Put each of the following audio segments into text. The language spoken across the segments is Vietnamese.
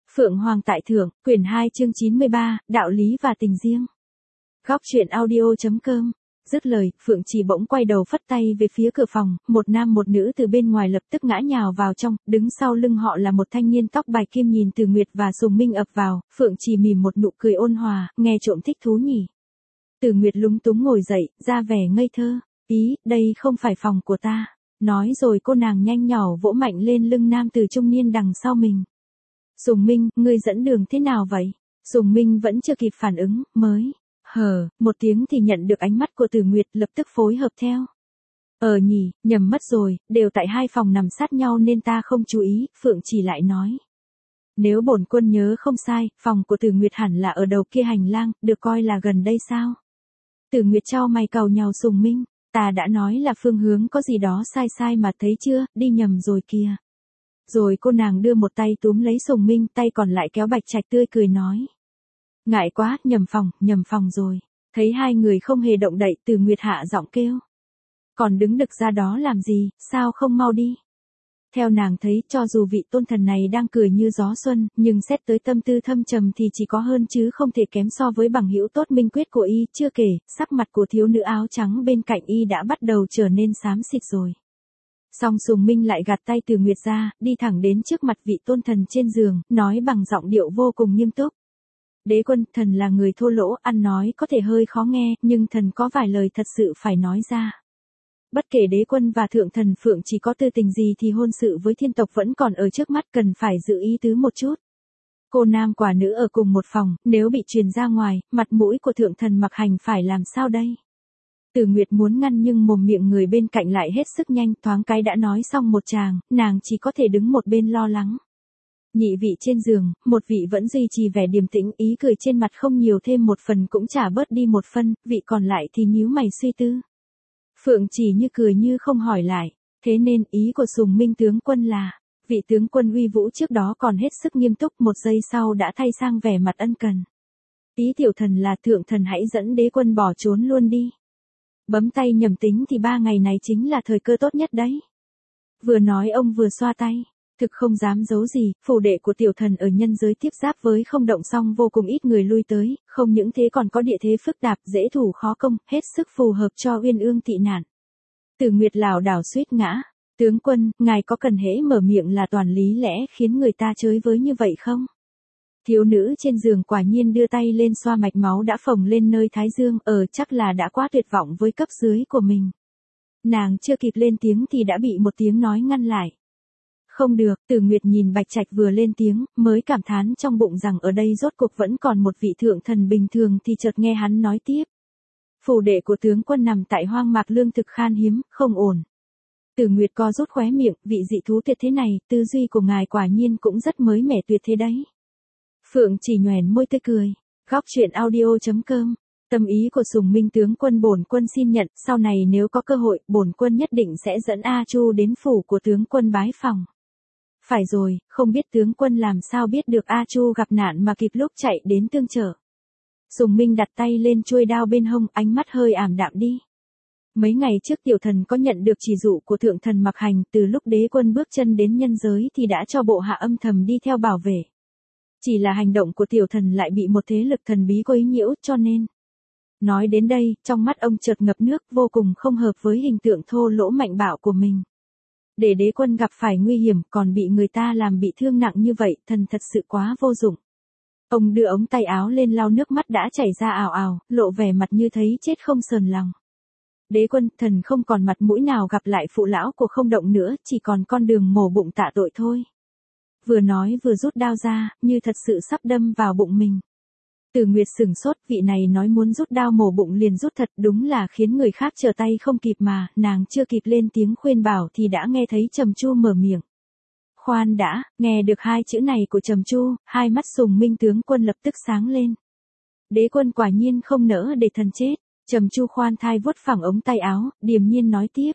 Phượng Hoàng tại thượng, quyển 2 chương 93, đạo lý và tình riêng. Góc truyện audio.com. Dứt lời, Phượng Trì bỗng quay đầu phất tay về phía cửa phòng, một nam một nữ từ bên ngoài lập tức ngã nhào vào trong, đứng sau lưng họ là một thanh niên tóc bạch kim nhìn Từ Nguyệt và Sùng Minh ập vào, Phượng Trì mỉm một nụ cười ôn hòa, nghe trộm thích thú nhỉ. Từ Nguyệt lúng túng ngồi dậy, ra vẻ ngây thơ, ý, đây không phải phòng của ta. Nói rồi cô nàng nhanh nhỏ vỗ mạnh lên lưng nam từ trung niên đằng sau mình. Sùng Minh, ngươi dẫn đường thế nào vậy? Sùng Minh vẫn chưa kịp phản ứng, mới một tiếng thì nhận được ánh mắt của Từ Nguyệt, lập tức phối hợp theo. Nhỉ, nhầm mất rồi, đều tại hai phòng nằm sát nhau nên ta không chú ý, Phượng Trì lại nói. Nếu bổn quân nhớ không sai, phòng của Từ Nguyệt hẳn là ở đầu kia hành lang, được coi là gần đây sao? Từ Nguyệt chau mày cau nhàu Sùng Minh, ta đã nói là phương hướng có gì đó sai sai mà thấy chưa, đi nhầm rồi kìa. Rồi cô nàng đưa một tay túm lấy Sùng Minh, tay còn lại kéo Bạch Trạch tươi cười nói. Ngại quá, nhầm phòng rồi. Thấy hai người không hề động đậy, Từ Nguyệt hạ giọng kêu. Còn đứng đực ra đó làm gì, sao không mau đi? Theo nàng thấy, cho dù vị tôn thần này đang cười như gió xuân, nhưng xét tới tâm tư thâm trầm thì chỉ có hơn chứ không thể kém so với bằng hữu tốt minh quyết của y, chưa kể, sắc mặt của thiếu nữ áo trắng bên cạnh y đã bắt đầu trở nên xám xịt rồi. Song Sùng Minh lại gạt tay Từ Nguyệt ra, đi thẳng đến trước mặt vị tôn thần trên giường, nói bằng giọng điệu vô cùng nghiêm túc. Đế quân, thần là người thô lỗ, ăn nói có thể hơi khó nghe, nhưng thần có vài lời thật sự phải nói ra. Bất kể đế quân và thượng thần Phượng chỉ có tư tình gì thì hôn sự với thiên tộc vẫn còn ở trước mắt, cần phải giữ ý tứ một chút. Cô nam quả nữ ở cùng một phòng, nếu bị truyền ra ngoài, mặt mũi của thượng thần Mặc Hành phải làm sao đây? Từ Nguyệt muốn ngăn nhưng mồm miệng người bên cạnh lại hết sức nhanh, thoáng cái đã nói xong một tràng, nàng chỉ có thể đứng một bên lo lắng. Nhị vị trên giường, một vị vẫn duy trì vẻ điềm tĩnh, ý cười trên mặt không nhiều thêm một phần cũng chả bớt đi một phân, vị còn lại thì nhíu mày suy tư. Phượng chỉ như cười như không hỏi lại, thế nên ý của Sùng Minh tướng quân là, vị tướng quân uy vũ trước đó còn hết sức nghiêm túc, một giây sau đã thay sang vẻ mặt ân cần. Ý tiểu thần là thượng thần hãy dẫn đế quân bỏ trốn luôn đi. Bấm tay nhầm tính thì 3 ngày này chính là thời cơ tốt nhất đấy. Vừa nói ông vừa xoa tay, thực không dám giấu gì, phủ đệ của tiểu thần ở nhân giới tiếp giáp với Không Động Song vô cùng ít người lui tới, không những thế còn có địa thế phức tạp, dễ thủ khó công, hết sức phù hợp cho Uyên Ương tị nạn. Từ Nguyệt lảo đảo suýt ngã, tướng quân, ngài có cần hễ mở miệng là toàn lý lẽ khiến người ta chới với như vậy không? Thiếu nữ trên giường quả nhiên đưa tay lên xoa mạch máu đã phồng lên nơi thái dương, chắc là đã quá tuyệt vọng với cấp dưới của mình. Nàng chưa kịp lên tiếng thì đã bị một tiếng nói ngăn lại. Không được, Từ Nguyệt nhìn Bạch Trạch vừa lên tiếng, mới cảm thán trong bụng rằng ở đây rốt cuộc vẫn còn một vị thượng thần bình thường thì chợt nghe hắn nói tiếp. Phủ đệ của tướng quân nằm tại hoang mạc, lương thực khan hiếm, không ổn. Từ Nguyệt co rút khóe miệng, vị dị thú tuyệt thế này, tư duy của ngài quả nhiên cũng rất mới mẻ tuyệt thế đấy. Phượng chỉ nhoẻn môi tươi cười. Góc truyện audio.com. Tâm ý của Sùng Minh tướng quân bổn quân xin nhận, sau này nếu có cơ hội, bổn quân nhất định sẽ dẫn A Chu đến phủ của tướng quân bái phòng. Phải rồi, không biết tướng quân làm sao biết được A Chu gặp nạn mà kịp lúc chạy đến tương trợ. Sùng Minh đặt tay lên chuôi đao bên hông, ánh mắt hơi ảm đạm đi. Mấy ngày trước tiểu thần có nhận được chỉ dụ của thượng thần Mặc Hành, từ lúc đế quân bước chân đến nhân giới thì đã cho bộ hạ âm thầm đi theo bảo vệ. Chỉ là hành động của tiểu thần lại bị một thế lực thần bí quấy nhiễu, cho nên. Nói đến đây, trong mắt ông chợt ngập nước, vô cùng không hợp với hình tượng thô lỗ mạnh bạo của mình. Để đế quân gặp phải nguy hiểm còn bị người ta làm bị thương nặng như vậy, thần thật sự quá vô dụng. Ông đưa ống tay áo lên lau nước mắt đã chảy ra ào ào, lộ vẻ mặt như thấy chết không sờn lòng. Đế quân, thần không còn mặt mũi nào gặp lại phụ lão của Không Động nữa, chỉ còn con đường mổ bụng tạ tội thôi. Vừa nói vừa rút đao ra, như thật sự sắp đâm vào bụng mình. Từ Nguyệt sửng sốt, vị này nói muốn rút đao mổ bụng liền rút thật, đúng là khiến người khác trở tay không kịp mà, nàng chưa kịp lên tiếng khuyên bảo thì đã nghe thấy Trầm Chu mở miệng. Khoan đã, nghe được hai chữ này của Trầm Chu, hai mắt Sùng Minh tướng quân lập tức sáng lên. Đế quân quả nhiên không nỡ để thần chết. Trầm Chu khoan thai vuốt phẳng ống tay áo, điềm nhiên nói tiếp.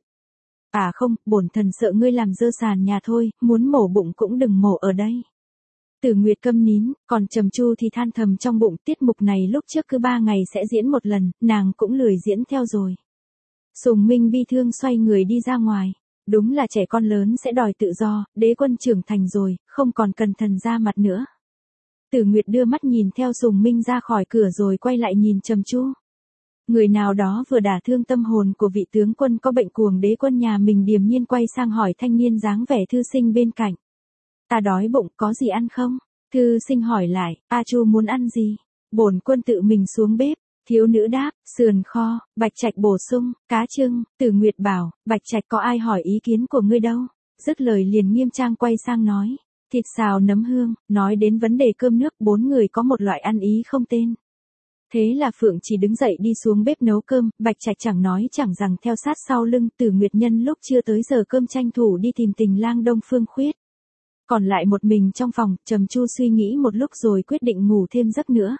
À không, bổn thần sợ ngươi làm dơ sàn nhà thôi, muốn mổ bụng cũng đừng mổ ở đây. Từ Nguyệt câm nín, còn Trầm Chu thì than thầm trong bụng, tiết mục này lúc trước cứ 3 ngày sẽ diễn một lần, nàng cũng lười diễn theo rồi. Sùng Minh bi thương xoay người đi ra ngoài. Đúng là trẻ con lớn sẽ đòi tự do, đế quân trưởng thành rồi, không còn cần thần ra mặt nữa. Tử Nguyệt đưa mắt nhìn theo Sùng Minh ra khỏi cửa rồi quay lại nhìn Trầm Chu. Người nào đó vừa đả thương tâm hồn của vị tướng quân có bệnh cuồng đế quân nhà mình, điềm nhiên quay sang hỏi thanh niên dáng vẻ thư sinh bên cạnh. Ta đói bụng, có gì ăn không? Thư sinh hỏi lại, A Chu muốn ăn gì? Bổn quân tự mình xuống bếp. Thiếu nữ đáp, sườn kho. Bạch Trạch bổ sung, cá trưng. Tử Nguyệt bảo, Bạch Trạch có ai hỏi ý kiến của ngươi đâu? Dứt lời liền nghiêm trang quay sang nói, thịt xào nấm hương. Nói đến vấn đề cơm nước, 4 người có một loại ăn ý không tên. Thế là Phượng chỉ đứng dậy đi xuống bếp nấu cơm. Bạch Trạch chẳng nói chẳng rằng theo sát sau lưng. Tử Nguyệt nhân lúc chưa tới giờ cơm tranh thủ đi tìm tình lang Đông Phương Khuyết. Còn lại một mình trong phòng, Trầm Chu suy nghĩ một lúc rồi quyết định ngủ thêm giấc nữa.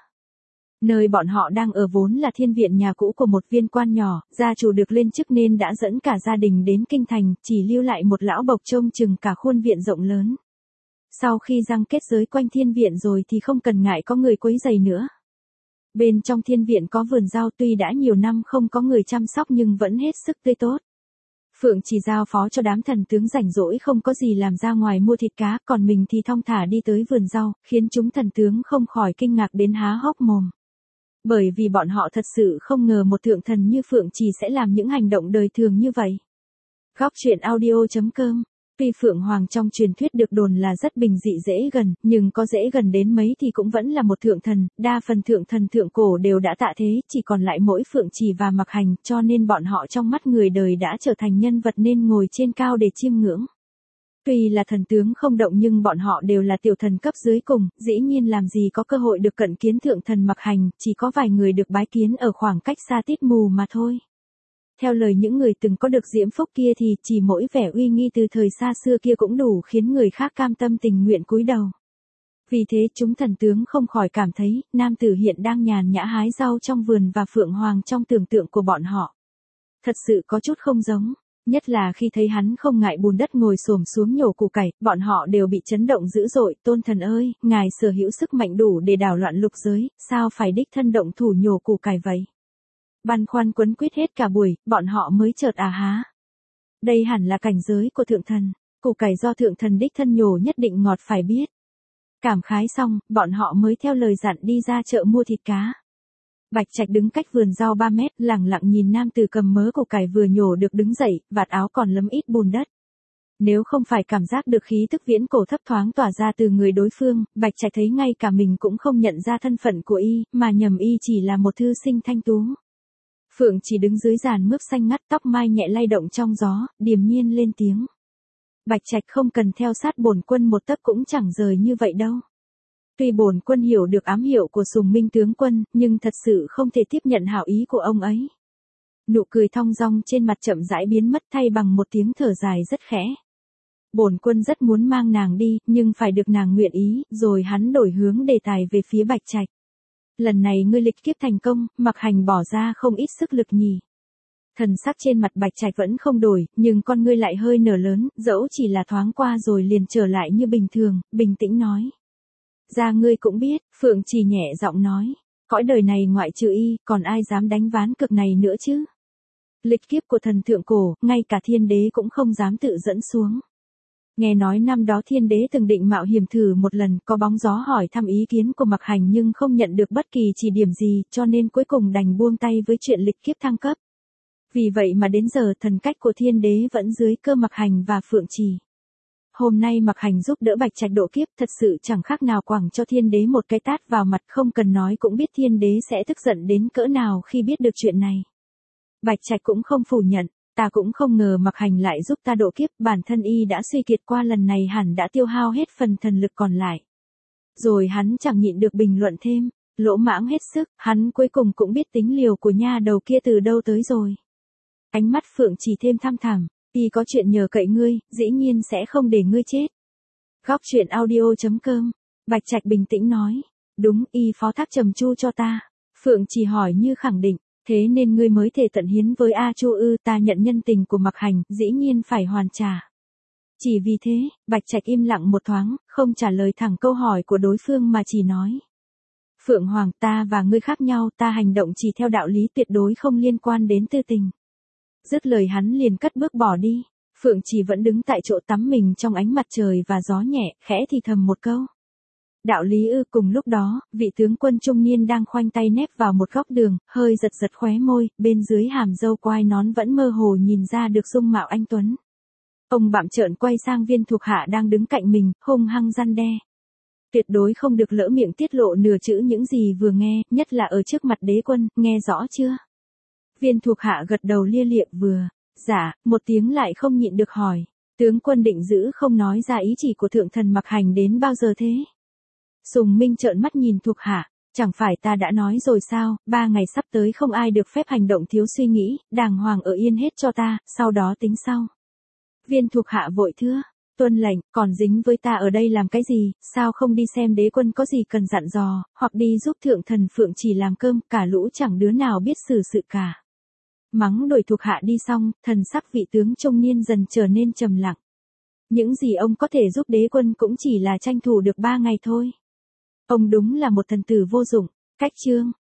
Nơi bọn họ đang ở vốn là thiên viện nhà cũ của một viên quan nhỏ, gia chủ được lên chức nên đã dẫn cả gia đình đến kinh thành, chỉ lưu lại một lão bộc trông chừng cả khuôn viện rộng lớn. Sau khi răng kết giới quanh thiên viện rồi thì không cần ngại có người quấy rầy nữa. Bên trong thiên viện có vườn rau, tuy đã nhiều năm không có người chăm sóc nhưng vẫn hết sức tươi tốt. Phượng chỉ giao phó cho đám thần tướng rảnh rỗi không có gì làm ra ngoài mua thịt cá, còn mình thì thong thả đi tới vườn rau, khiến chúng thần tướng không khỏi kinh ngạc đến há hốc mồm. Bởi vì bọn họ thật sự không ngờ một thượng thần như Phượng Trì sẽ làm những hành động đời thường như vậy. Góc truyện audio.com. Tuy Phượng Hoàng trong truyền thuyết được đồn là rất bình dị dễ gần, nhưng có dễ gần đến mấy thì cũng vẫn là một thượng thần, đa phần thượng thần thượng cổ đều đã tạ thế, chỉ còn lại mỗi Phượng Trì và Mặc Hành, cho nên bọn họ trong mắt người đời đã trở thành nhân vật nên ngồi trên cao để chiêm ngưỡng. Tuy là thần tướng không động nhưng bọn họ đều là tiểu thần cấp dưới cùng, dĩ nhiên làm gì có cơ hội được cận kiến thượng thần Mặc Hành, chỉ có vài người được bái kiến ở khoảng cách xa tít mù mà thôi. Theo lời những người từng có được diễm phúc kia thì chỉ mỗi vẻ uy nghi từ thời xa xưa kia cũng đủ khiến người khác cam tâm tình nguyện cúi đầu. Vì thế chúng thần tướng không khỏi cảm thấy, nam tử hiện đang nhàn nhã hái rau trong vườn và Phượng Hoàng trong tưởng tượng của bọn họ. Thật sự có chút không giống. Nhất là khi thấy hắn không ngại bùn đất ngồi xổm xuống nhổ củ cải, bọn họ đều bị chấn động dữ dội. Tôn thần ơi, ngài sở hữu sức mạnh đủ để đảo loạn lục giới, sao phải đích thân động thủ nhổ củ cải vậy? Băn khoăn quấn quýt hết cả buổi, bọn họ mới chợt há. Đây hẳn là cảnh giới của thượng thần, củ cải do thượng thần đích thân nhổ nhất định ngọt phải biết. Cảm khái xong, bọn họ mới theo lời dặn đi ra chợ mua thịt cá. Bạch Trạch đứng cách vườn rau 3 mét, lẳng lặng nhìn nam tử cầm mớ củ cải vừa nhổ được đứng dậy, vạt áo còn lấm ít bùn đất. Nếu không phải cảm giác được khí tức viễn cổ thấp thoáng tỏa ra từ người đối phương, Bạch Trạch thấy ngay cả mình cũng không nhận ra thân phận của y, mà nhầm y chỉ là một thư sinh thanh tú. Phượng chỉ đứng dưới giàn mướp xanh ngắt, tóc mai nhẹ lay động trong gió, điềm nhiên lên tiếng. Bạch Trạch không cần theo sát bổn quân một tấc cũng chẳng rời như vậy đâu. Tuy bổn quân hiểu được ám hiệu của Sùng Minh tướng quân, nhưng thật sự không thể tiếp nhận hảo ý của ông ấy. Nụ cười thong dong trên mặt chậm rãi biến mất thay bằng một tiếng thở dài rất khẽ. Bổn quân rất muốn mang nàng đi, nhưng phải được nàng nguyện ý, rồi hắn đổi hướng đề tài về phía Bạch Trạch. Lần này ngươi lịch kiếp thành công, Mặc Hành bỏ ra không ít sức lực nhỉ. Thần sắc trên mặt Bạch Trạch vẫn không đổi, nhưng con ngươi lại hơi nở lớn, dẫu chỉ là thoáng qua rồi liền trở lại như bình thường, bình tĩnh nói. Ra ngươi cũng biết, Phượng chỉ nhẹ giọng nói. Cõi đời này ngoại trừ y, còn ai dám đánh ván cực này nữa chứ? Lịch kiếp của thần thượng cổ, ngay cả thiên đế cũng không dám tự dẫn xuống. Nghe nói năm đó thiên đế từng định mạo hiểm thử một lần, có bóng gió hỏi thăm ý kiến của Mặc Hành nhưng không nhận được bất kỳ chỉ điểm gì, cho nên cuối cùng đành buông tay với chuyện lịch kiếp thăng cấp. Vì vậy mà đến giờ thần cách của thiên đế vẫn dưới cơ Mặc Hành và Phượng Trì. Hôm nay Mặc Hành giúp đỡ Bạch Trạch độ kiếp thật sự chẳng khác nào quẳng cho thiên đế một cái tát vào mặt, không cần nói cũng biết thiên đế sẽ tức giận đến cỡ nào khi biết được chuyện này. Bạch Trạch cũng không phủ nhận, ta cũng không ngờ Mặc Hành lại giúp ta độ kiếp, bản thân y đã suy kiệt qua lần này hẳn đã tiêu hao hết phần thần lực còn lại. Rồi hắn chẳng nhịn được bình luận thêm, lỗ mãng hết sức, hắn cuối cùng cũng biết tính liều của nha đầu kia từ đâu tới rồi. Ánh mắt Phượng chỉ thêm thăm thẳm. Y có chuyện nhờ cậy ngươi, dĩ nhiên sẽ không để ngươi chết. Góc truyện audio.com. Bạch Trạch bình tĩnh nói. Đúng, y phó thác Trầm Chu cho ta. Phượng chỉ hỏi như khẳng định. Thế nên ngươi mới thể tận hiến với A Chu ư? Ta nhận nhân tình của Mặc Hành, dĩ nhiên phải hoàn trả. Chỉ vì thế, Bạch Trạch im lặng một thoáng, không trả lời thẳng câu hỏi của đối phương mà chỉ nói. Phượng Hoàng, ta và ngươi khác nhau, ta hành động chỉ theo đạo lý, tuyệt đối không liên quan đến tư tình. Dứt lời hắn liền cất bước bỏ đi. Phượng chỉ vẫn đứng tại chỗ tắm mình trong ánh mặt trời và gió nhẹ, khẽ thì thầm một câu. Đạo lý ư? Cùng lúc đó, vị tướng quân trung niên đang khoanh tay nép vào một góc đường, hơi giật giật khóe môi, bên dưới hàm râu quai nón vẫn mơ hồ nhìn ra được dung mạo anh tuấn. Ông bặm trợn quay sang viên thuộc hạ đang đứng cạnh mình, hung hăng răn đe. Tuyệt đối không được lỡ miệng tiết lộ nửa chữ những gì vừa nghe, nhất là ở trước mặt đế quân, nghe rõ chưa? Viên thuộc hạ gật đầu lia lịa vừa. Dạ, một tiếng lại không nhịn được hỏi. Tướng quân định giữ không nói ra ý chỉ của thượng thần Mặc Hành đến bao giờ thế? Sùng Minh trợn mắt nhìn thuộc hạ. Chẳng phải ta đã nói rồi sao, 3 ngày sắp tới không ai được phép hành động thiếu suy nghĩ, đàng hoàng ở yên hết cho ta, sau đó tính sau. Viên thuộc hạ vội thưa. Tuân lệnh, còn dính với ta ở đây làm cái gì, sao không đi xem đế quân có gì cần dặn dò, hoặc đi giúp thượng thần Phượng Chỉ làm cơm, cả lũ chẳng đứa nào biết xử sự cả. Mắng đuổi thuộc hạ đi xong, thần sắc vị tướng trung niên dần trở nên trầm lặng. Những gì ông có thể giúp đế quân cũng chỉ là tranh thủ được 3 ngày thôi. Ông đúng là một thần tử vô dụng. Cách chương